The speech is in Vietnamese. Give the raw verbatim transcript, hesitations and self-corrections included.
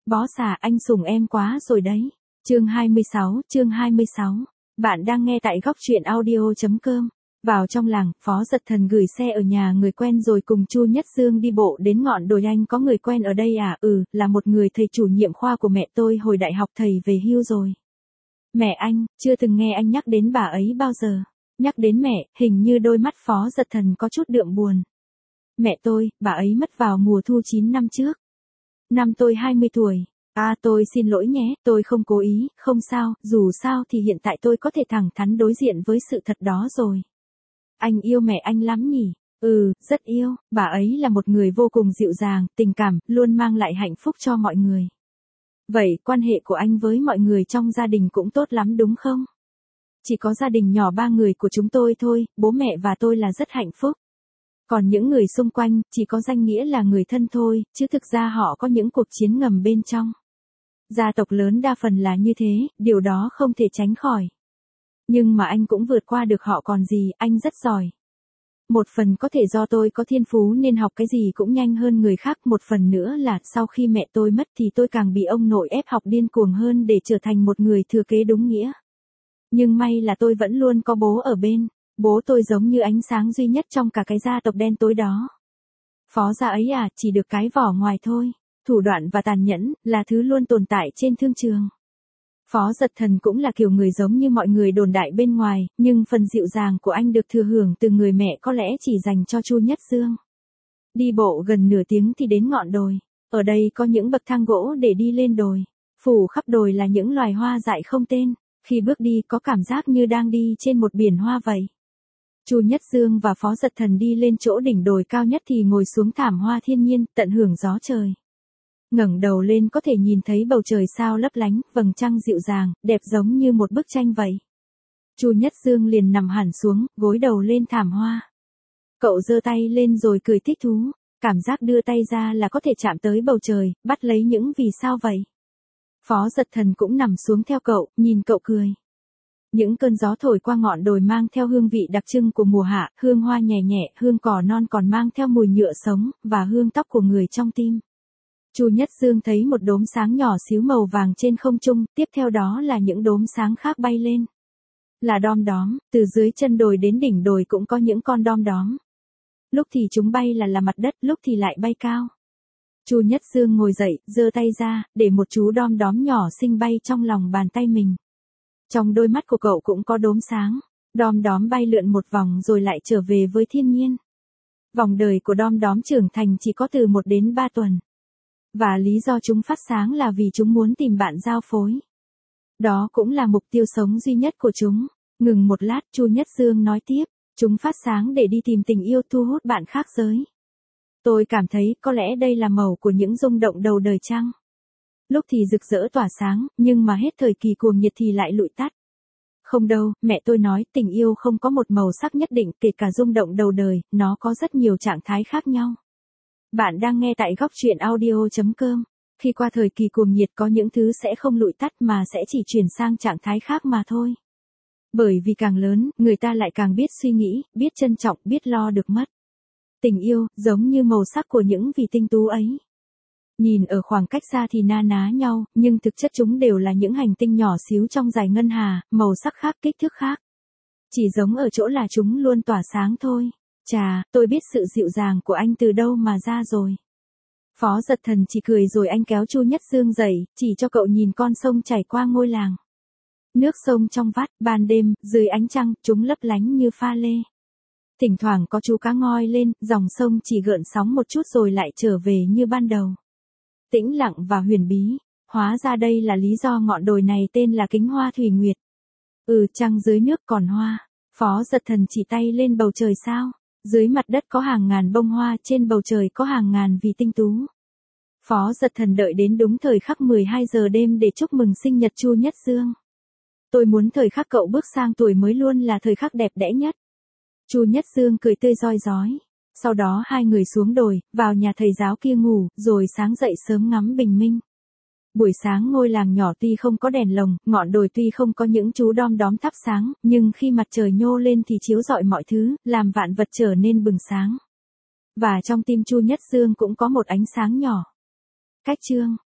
Bó xà, anh sủng em quá rồi đấy. Chương hai mươi sáu, chương hai mươi sáu. Bạn đang nghe tại góc truyện audio chấm com. Vào trong làng, Phó Dật Thần gửi xe ở nhà người quen rồi cùng Chu Nhất Dương đi bộ đến ngọn đồi. Anh có người quen ở đây à? Ừ, là một người thầy chủ nhiệm khoa của mẹ tôi hồi đại học, thầy về hưu rồi. Mẹ anh, chưa từng nghe anh nhắc đến bà ấy bao giờ. Nhắc đến mẹ, hình như đôi mắt Phó Dật Thần có chút đượm buồn. Mẹ tôi, bà ấy mất vào mùa thu chín năm trước. Năm tôi hai mươi tuổi. À tôi xin lỗi nhé, tôi không cố ý, không sao, dù sao thì hiện tại tôi có thể thẳng thắn đối diện với sự thật đó rồi. Anh yêu mẹ anh lắm nhỉ? Ừ, rất yêu, bà ấy là một người vô cùng dịu dàng, tình cảm, luôn mang lại hạnh phúc cho mọi người. Vậy, quan hệ của anh với mọi người trong gia đình cũng tốt lắm đúng không? Chỉ có gia đình nhỏ ba người của chúng tôi thôi, bố mẹ và tôi là rất hạnh phúc. Còn những người xung quanh, chỉ có danh nghĩa là người thân thôi, chứ thực ra họ có những cuộc chiến ngầm bên trong. Gia tộc lớn đa phần là như thế, điều đó không thể tránh khỏi. Nhưng mà anh cũng vượt qua được họ còn gì, anh rất giỏi. Một phần có thể do tôi có thiên phú nên học cái gì cũng nhanh hơn người khác, một phần nữa là sau khi mẹ tôi mất thì tôi càng bị ông nội ép học điên cuồng hơn để trở thành một người thừa kế đúng nghĩa. Nhưng may là tôi vẫn luôn có bố ở bên. Bố tôi giống như ánh sáng duy nhất trong cả cái gia tộc đen tối đó. Phó gia ấy à, chỉ được cái vỏ ngoài thôi. Thủ đoạn và tàn nhẫn là thứ luôn tồn tại trên thương trường. Phó Dật Thần cũng là kiểu người giống như mọi người đồn đại bên ngoài, nhưng phần dịu dàng của anh được thừa hưởng từ người mẹ có lẽ chỉ dành cho Chu Nhất Dương. Đi bộ gần nửa tiếng thì đến ngọn đồi. Ở đây có những bậc thang gỗ để đi lên đồi. Phủ khắp đồi là những loài hoa dại không tên. Khi bước đi có cảm giác như đang đi trên một biển hoa vậy. Chu Nhất Dương và Phó Dật Thần đi lên chỗ đỉnh đồi cao nhất thì ngồi xuống thảm hoa thiên nhiên, tận hưởng gió trời. Ngẩng đầu lên có thể nhìn thấy bầu trời sao lấp lánh, vầng trăng dịu dàng, đẹp giống như một bức tranh vậy. Chu Nhất Dương liền nằm hẳn xuống, gối đầu lên thảm hoa. Cậu giơ tay lên rồi cười thích thú, cảm giác đưa tay ra là có thể chạm tới bầu trời, bắt lấy những vì sao vậy. Phó Dật Thần cũng nằm xuống theo cậu, nhìn cậu cười. Những cơn gió thổi qua ngọn đồi mang theo hương vị đặc trưng của mùa hạ, hương hoa nhẹ nhẹ, hương cỏ non còn mang theo mùi nhựa sống, và hương tóc của người trong tim. Chu Nhất Dương thấy một đốm sáng nhỏ xíu màu vàng trên không trung, tiếp theo đó là những đốm sáng khác bay lên. Là đom đóm, từ dưới chân đồi đến đỉnh đồi cũng có những con đom đóm. Lúc thì chúng bay là là mặt đất, lúc thì lại bay cao. Chu Nhất Dương ngồi dậy, giơ tay ra, để một chú đom đóm nhỏ xinh bay trong lòng bàn tay mình. Trong đôi mắt của cậu cũng có đốm sáng, đom đóm bay lượn một vòng rồi lại trở về với thiên nhiên. Vòng đời của đom đóm trưởng thành chỉ có từ một đến ba tuần. Và lý do chúng phát sáng là vì chúng muốn tìm bạn giao phối. Đó cũng là mục tiêu sống duy nhất của chúng. Ngừng một lát, Chu Nhất Dương nói tiếp, chúng phát sáng để đi tìm tình yêu, thu hút bạn khác giới. Tôi cảm thấy có lẽ đây là màu của những rung động đầu đời chăng? Lúc thì rực rỡ tỏa sáng, nhưng mà hết thời kỳ cuồng nhiệt thì lại lụi tắt. Không đâu, mẹ tôi nói tình yêu không có một màu sắc nhất định, kể cả rung động đầu đời, nó có rất nhiều trạng thái khác nhau. Bạn đang nghe tại góc truyện audio chấm com. Khi qua thời kỳ cuồng nhiệt có những thứ sẽ không lụi tắt mà sẽ chỉ chuyển sang trạng thái khác mà thôi. Bởi vì càng lớn, người ta lại càng biết suy nghĩ, biết trân trọng, biết lo được mất. Tình yêu, giống như màu sắc của những vì tinh tú ấy. Nhìn ở khoảng cách xa thì na ná nhau, nhưng thực chất chúng đều là những hành tinh nhỏ xíu trong dải ngân hà, màu sắc khác, kích thước khác. Chỉ giống ở chỗ là chúng luôn tỏa sáng thôi. Chà, tôi biết sự dịu dàng của anh từ đâu mà ra rồi. Phó Dật Thần chỉ cười rồi anh kéo Chu Nhất Dương dậy, chỉ cho cậu nhìn con sông chảy qua ngôi làng. Nước sông trong vắt, ban đêm, dưới ánh trăng, chúng lấp lánh như pha lê. Thỉnh thoảng có chú cá ngoi lên, dòng sông chỉ gợn sóng một chút rồi lại trở về như ban đầu. Tĩnh lặng và huyền bí, hóa ra đây là lý do ngọn đồi này tên là Kính Hoa Thủy Nguyệt. Ừ, trăng dưới nước còn hoa. Phó Dật Thần chỉ tay lên bầu trời sao. Dưới mặt đất có hàng ngàn bông hoa, trên bầu trời có hàng ngàn vì tinh tú. Phó Dật Thần đợi đến đúng thời khắc mười hai giờ đêm để chúc mừng sinh nhật Chu Nhất Dương. Tôi muốn thời khắc cậu bước sang tuổi mới luôn là thời khắc đẹp đẽ nhất. Chu Nhất Dương cười tươi rói rói. Sau đó hai người xuống đồi, vào nhà thầy giáo kia ngủ, rồi sáng dậy sớm ngắm bình minh. Buổi sáng ngôi làng nhỏ tuy không có đèn lồng, ngọn đồi tuy không có những chú đom đóm thắp sáng, nhưng khi mặt trời nhô lên thì chiếu rọi mọi thứ, làm vạn vật trở nên bừng sáng. Và trong tim Chu Nhất Dương cũng có một ánh sáng nhỏ. Cách chương